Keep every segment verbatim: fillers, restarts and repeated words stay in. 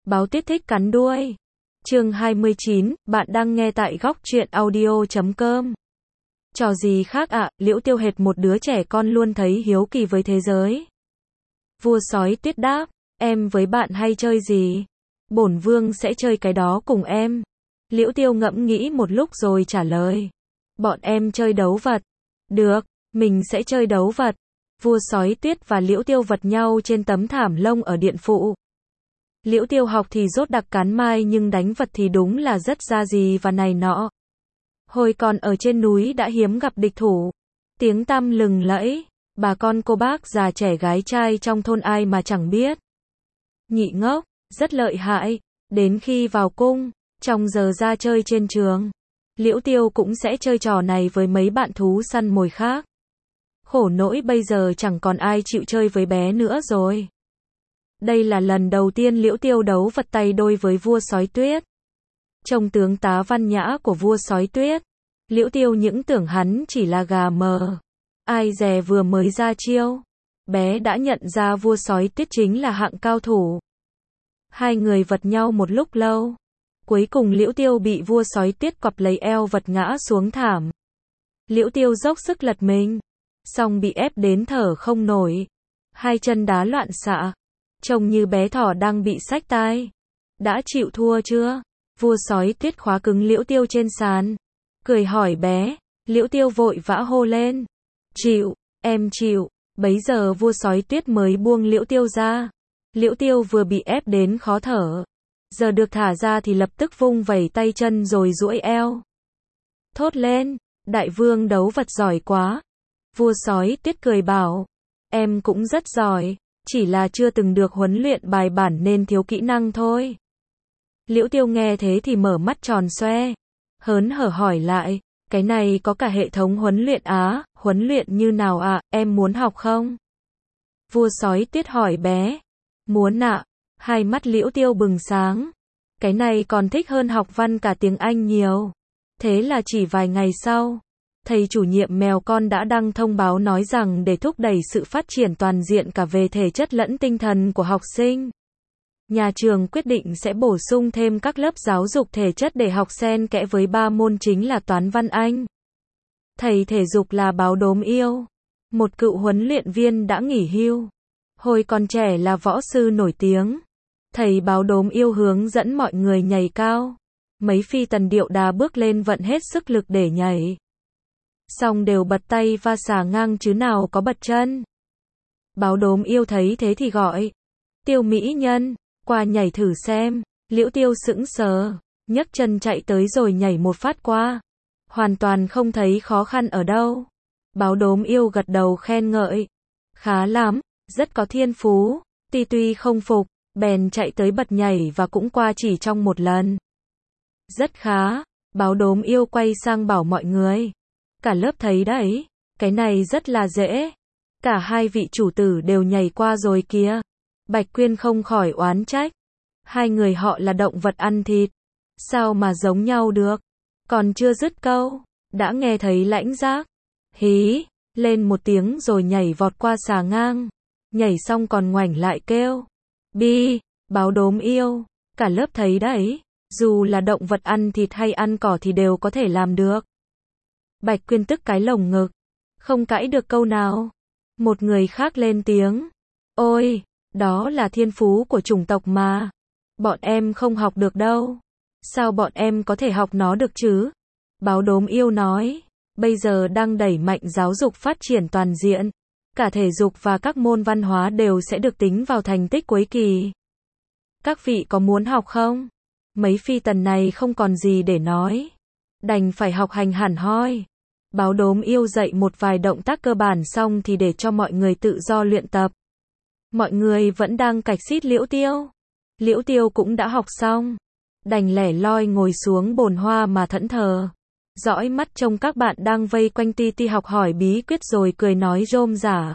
Báo Tuyết thích cắn đuôi. Chương hai mươi chín, bạn đang nghe tại góc truyện audio chấm com. Trò gì khác ạ, à? Liễu Tiêu hệt một đứa trẻ con luôn thấy hiếu kỳ với thế giới. Vua sói Tuyết đáp, em với bạn hay chơi gì? Bổn vương sẽ chơi cái đó cùng em. Liễu Tiêu ngẫm nghĩ một lúc rồi trả lời. Bọn em chơi đấu vật. Được, mình sẽ chơi đấu vật. Vua sói Tuyết và Liễu Tiêu vật nhau trên tấm thảm lông ở điện phụ. Liễu Tiêu học thì dốt đặc cán mai nhưng đánh vật thì đúng là rất ra gì và này nọ. Hồi còn ở trên núi đã hiếm gặp địch thủ. Tiếng tăm lừng lẫy, bà con cô bác già trẻ gái trai trong thôn ai mà chẳng biết. Nhị ngốc, rất lợi hại, đến khi vào cung, trong giờ ra chơi trên trường, Liễu Tiêu cũng sẽ chơi trò này với mấy bạn thú săn mồi khác. Khổ nỗi bây giờ chẳng còn ai chịu chơi với bé nữa rồi. Đây là lần đầu tiên Liễu Tiêu đấu vật tay đôi với vua sói Tuyết. Trông tướng tá văn nhã của vua sói Tuyết, Liễu Tiêu những tưởng hắn chỉ là gà mờ. Ai dè vừa mới ra chiêu, bé đã nhận ra vua sói Tuyết chính là hạng cao thủ. Hai người vật nhau một lúc lâu. Cuối cùng Liễu Tiêu bị vua sói Tuyết quặp lấy eo vật ngã xuống thảm. Liễu Tiêu dốc sức lật mình, song bị ép đến thở không nổi. Hai chân đá loạn xạ, trông như bé thỏ đang bị xách tai. Đã chịu thua chưa? Vua sói Tuyết khóa cứng Liễu Tiêu trên sàn, cười hỏi bé. Liễu Tiêu vội vã hô lên. Chịu, em chịu. Bấy giờ vua sói Tuyết mới buông Liễu Tiêu ra. Liễu Tiêu vừa bị ép đến khó thở, giờ được thả ra thì lập tức vung vẩy tay chân rồi duỗi eo. Thốt lên, đại vương đấu vật giỏi quá. Vua sói Tuyết cười bảo, em cũng rất giỏi, chỉ là chưa từng được huấn luyện bài bản nên thiếu kỹ năng thôi. Liễu Tiêu nghe thế thì mở mắt tròn xoe, hớn hở hỏi lại, cái này có cả hệ thống huấn luyện á, huấn luyện như nào ạ, à? Em muốn học không? Vua sói Tuyết hỏi bé. Muốn ạ. À? Hai mắt Liễu Tiêu bừng sáng. Cái này còn thích hơn học văn cả tiếng Anh nhiều. Thế là chỉ vài ngày sau, thầy chủ nhiệm mèo con đã đăng thông báo nói rằng để thúc đẩy sự phát triển toàn diện cả về thể chất lẫn tinh thần của học sinh, nhà trường quyết định sẽ bổ sung thêm các lớp giáo dục thể chất để học xen kẽ với ba môn chính là toán văn Anh. Thầy thể dục là Báo Đốm Yêu, một cựu huấn luyện viên đã nghỉ hưu. Hồi còn trẻ là võ sư nổi tiếng. Thầy Báo Đốm Yêu hướng dẫn mọi người nhảy cao. Mấy phi tần điệu đà bước lên vận hết sức lực để nhảy. Xong đều bật tay và xà ngang chứ nào có bật chân. Báo Đốm Yêu thấy thế thì gọi. Tiêu mỹ nhân, qua nhảy thử xem. Liễu Tiêu sững sờ, nhấc chân chạy tới rồi nhảy một phát qua. Hoàn toàn không thấy khó khăn ở đâu. Báo Đốm Yêu gật đầu khen ngợi. Khá lắm, rất có thiên phú. Ti tuy không phục, bèn chạy tới bật nhảy và cũng qua chỉ trong một lần. Rất khá. Báo Đốm Yêu quay sang bảo mọi người. Cả lớp thấy đấy, cái này rất là dễ. Cả hai vị chủ tử đều nhảy qua rồi kìa. Bạch Quyên không khỏi oán trách. Hai người họ là động vật ăn thịt, sao mà giống nhau được? Còn chưa dứt câu, đã nghe thấy lãnh giác hí lên một tiếng rồi nhảy vọt qua xà ngang. Nhảy xong còn ngoảnh lại kêu bi. Báo Đốm Yêu, cả lớp thấy đấy, dù là động vật ăn thịt hay ăn cỏ thì đều có thể làm được. Bạch Quyên tức cái lồng ngực, không cãi được câu nào. Một người khác lên tiếng, ôi, đó là thiên phú của chủng tộc mà, bọn em không học được đâu. Sao bọn em có thể học nó được chứ? Báo Đốm Yêu nói, bây giờ đang đẩy mạnh giáo dục phát triển toàn diện. Cả thể dục và các môn văn hóa đều sẽ được tính vào thành tích cuối kỳ. Các vị có muốn học không? Mấy phi tần này không còn gì để nói, đành phải học hành hẳn hoi. Báo Đốm Yêu dạy một vài động tác cơ bản xong thì để cho mọi người tự do luyện tập. Mọi người vẫn đang cạch xít Liễu Tiêu. Liễu Tiêu cũng đã học xong, đành lẻ loi ngồi xuống bồn hoa mà thẫn thờ, dõi mắt trông các bạn đang vây quanh Ti Ti học hỏi bí quyết rồi cười nói rôm rả.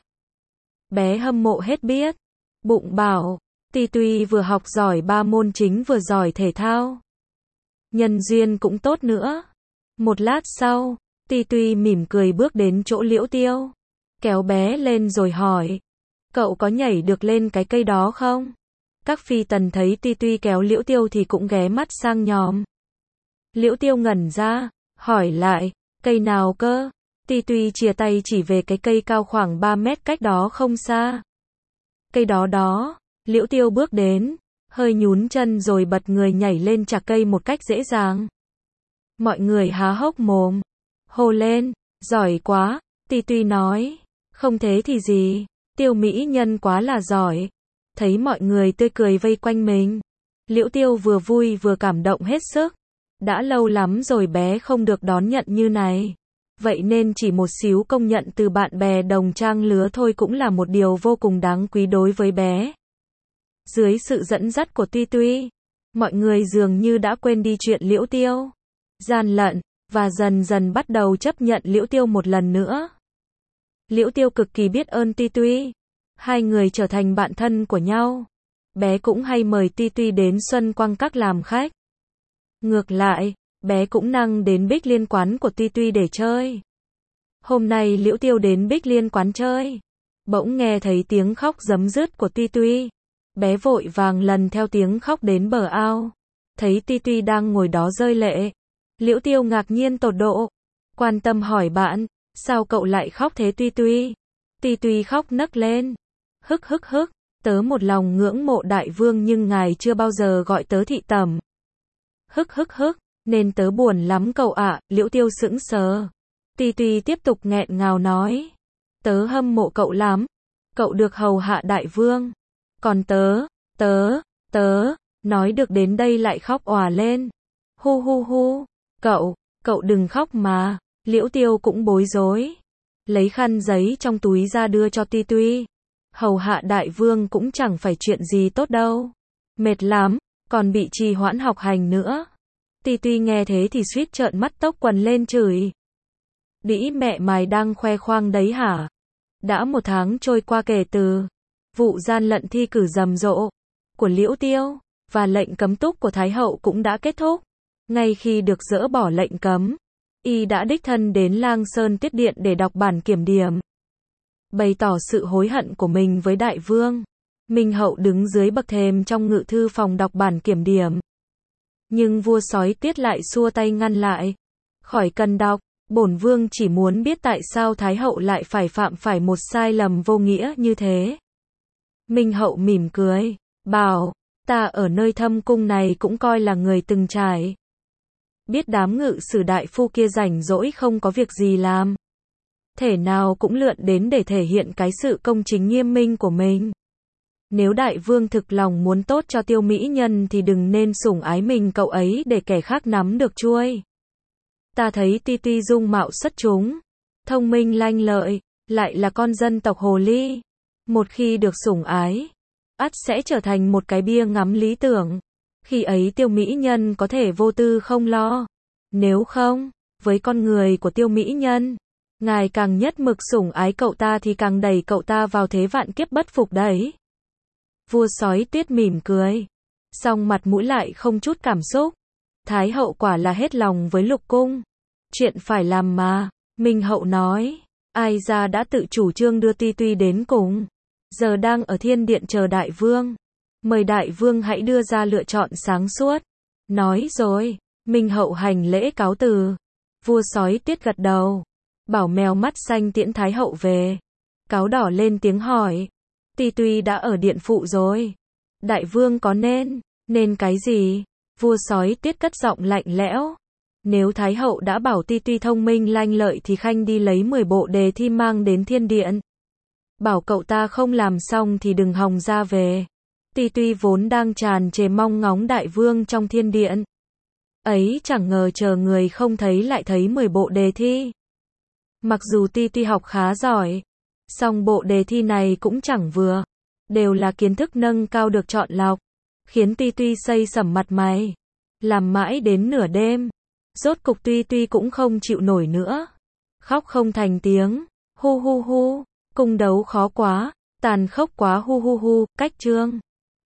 Bé hâm mộ hết biết, bụng bảo, Ti tuy vừa học giỏi ba môn chính vừa giỏi thể thao, nhân duyên cũng tốt nữa. Một lát sau, Ti tuy mỉm cười bước đến chỗ Liễu Tiêu, kéo bé lên rồi hỏi, cậu có nhảy được lên cái cây đó không? Các phi tần thấy Ti Tuy kéo Liễu Tiêu thì cũng ghé mắt sang nhòm. Liễu Tiêu ngẩn ra, hỏi lại, cây nào cơ? Ti Tuy chìa tay chỉ về cái cây cao khoảng ba mét cách đó không xa. Cây đó đó, Liễu Tiêu bước đến, hơi nhún chân rồi bật người nhảy lên chạc cây một cách dễ dàng. Mọi người há hốc mồm, hô lên, giỏi quá, Ti Tuy nói, không thế thì gì, Tiêu mỹ nhân quá là giỏi. Thấy mọi người tươi cười vây quanh mình, Liễu Tiêu vừa vui vừa cảm động hết sức. Đã lâu lắm rồi bé không được đón nhận như này. Vậy nên chỉ một xíu công nhận từ bạn bè đồng trang lứa thôi cũng là một điều vô cùng đáng quý đối với bé. Dưới sự dẫn dắt của Ti Tuy, mọi người dường như đã quên đi chuyện Liễu Tiêu gian lận, và dần dần bắt đầu chấp nhận Liễu Tiêu một lần nữa. Liễu Tiêu cực kỳ biết ơn Ti Tuy. Hai người trở thành bạn thân của nhau. Bé cũng hay mời Ti Tuy đến Xuân Quang Các làm khách. Ngược lại, bé cũng năng đến Bích Liên quán của Ti Tuy để chơi. Hôm nay Liễu Tiêu đến Bích Liên quán chơi. Bỗng nghe thấy tiếng khóc rấm rứt của Ti Tuy. Bé vội vàng lần theo tiếng khóc đến bờ ao. Thấy Ti Tuy đang ngồi đó rơi lệ. Liễu Tiêu ngạc nhiên tột độ. Quan tâm hỏi bạn, sao cậu lại khóc thế Ti Tuy? Ti Tuy khóc nấc lên. Hức hức hức, tớ một lòng ngưỡng mộ đại vương nhưng ngài chưa bao giờ gọi tớ thị tẩm. Hức hức hức, nên tớ buồn lắm cậu ạ. Liễu Tiêu sững sờ. Ti Tuy tiếp tục nghẹn ngào nói. Tớ hâm mộ cậu lắm. Cậu được hầu hạ đại vương. Còn tớ, tớ, tớ, nói được đến đây lại khóc òa lên. Hu hu hu, cậu, cậu đừng khóc mà. Liễu Tiêu cũng bối rối. Lấy khăn giấy trong túi ra đưa cho Ti Tuy. Hầu hạ đại vương cũng chẳng phải chuyện gì tốt đâu. Mệt lắm, còn bị trì hoãn học hành nữa. Ti Tuy nghe thế thì suýt trợn mắt tốc quần lên chửi. Đĩ mẹ mày đang khoe khoang đấy hả? Đã một tháng trôi qua kể từ vụ gian lận thi cử rầm rộ của Liễu Tiêu, và lệnh cấm túc của Thái hậu cũng đã kết thúc. Ngay khi được dỡ bỏ lệnh cấm, y đã đích thân đến Lang Sơn Tiết Điện để đọc bản kiểm điểm, bày tỏ sự hối hận của mình với đại vương. Minh hậu đứng dưới bậc thềm trong ngự thư phòng đọc bản kiểm điểm. Nhưng vua sói Tiết lại xua tay ngăn lại. Khỏi cần đọc, bổn vương chỉ muốn biết tại sao Thái hậu lại phải phạm phải một sai lầm vô nghĩa như thế. Minh hậu mỉm cười, bảo, ta ở nơi thâm cung này cũng coi là người từng trải. Biết đám ngự sử đại phu kia rảnh rỗi không có việc gì làm. Thể nào cũng lượn đến để thể hiện cái sự công chính nghiêm minh của mình. Nếu đại vương thực lòng muốn tốt cho Tiêu mỹ nhân thì đừng nên sủng ái mình cậu ấy để kẻ khác nắm được chuôi. Ta thấy Ti Tuy dung mạo xuất chúng, thông minh lanh lợi, lại là con dân tộc Hồ Ly. Một khi được sủng ái, ắt sẽ trở thành một cái bia ngắm lý tưởng. Khi ấy Tiêu mỹ nhân có thể vô tư không lo. Nếu không, với con người của Tiêu mỹ nhân, ngài càng nhất mực sủng ái cậu ta thì càng đẩy cậu ta vào thế vạn kiếp bất phục đấy. Vua sói Tiết mỉm cười, song mặt mũi lại không chút cảm xúc. Thái hậu quả là hết lòng với lục cung. Chuyện phải làm mà. Minh hậu nói, ai ra đã tự chủ trương đưa Ti Tuy đến cùng. Giờ đang ở thiên điện chờ đại vương. Mời đại vương hãy đưa ra lựa chọn sáng suốt. Nói rồi, Minh hậu hành lễ cáo từ. Vua sói Tiết gật đầu, bảo mèo mắt xanh tiễn Thái hậu về. Cáo đỏ lên tiếng hỏi, Ti Tuy đã ở điện phụ rồi. Đại vương có nên, nên cái gì? Vua sói Tiết cất giọng lạnh lẽo. Nếu Thái hậu đã bảo Ti Tuy thông minh lanh lợi thì khanh đi lấy mười bộ đề thi mang đến thiên điện. Bảo cậu ta không làm xong thì đừng hòng ra về. Ti Tuy vốn đang tràn trề mong ngóng đại vương trong thiên điện. Ấy chẳng ngờ chờ người không thấy lại thấy mười bộ đề thi. Mặc dù Ti Tuy học khá giỏi, song bộ đề thi này cũng chẳng vừa. Đều là kiến thức nâng cao được chọn lọc. Khiến Ti Tuy xây sẩm mặt mày. Làm mãi đến nửa đêm. Rốt cục Ti Tuy cũng không chịu nổi nữa. Khóc không thành tiếng. Hu hu hu. Cung đấu khó quá. Tàn khốc quá hu hu hu. Cách chương.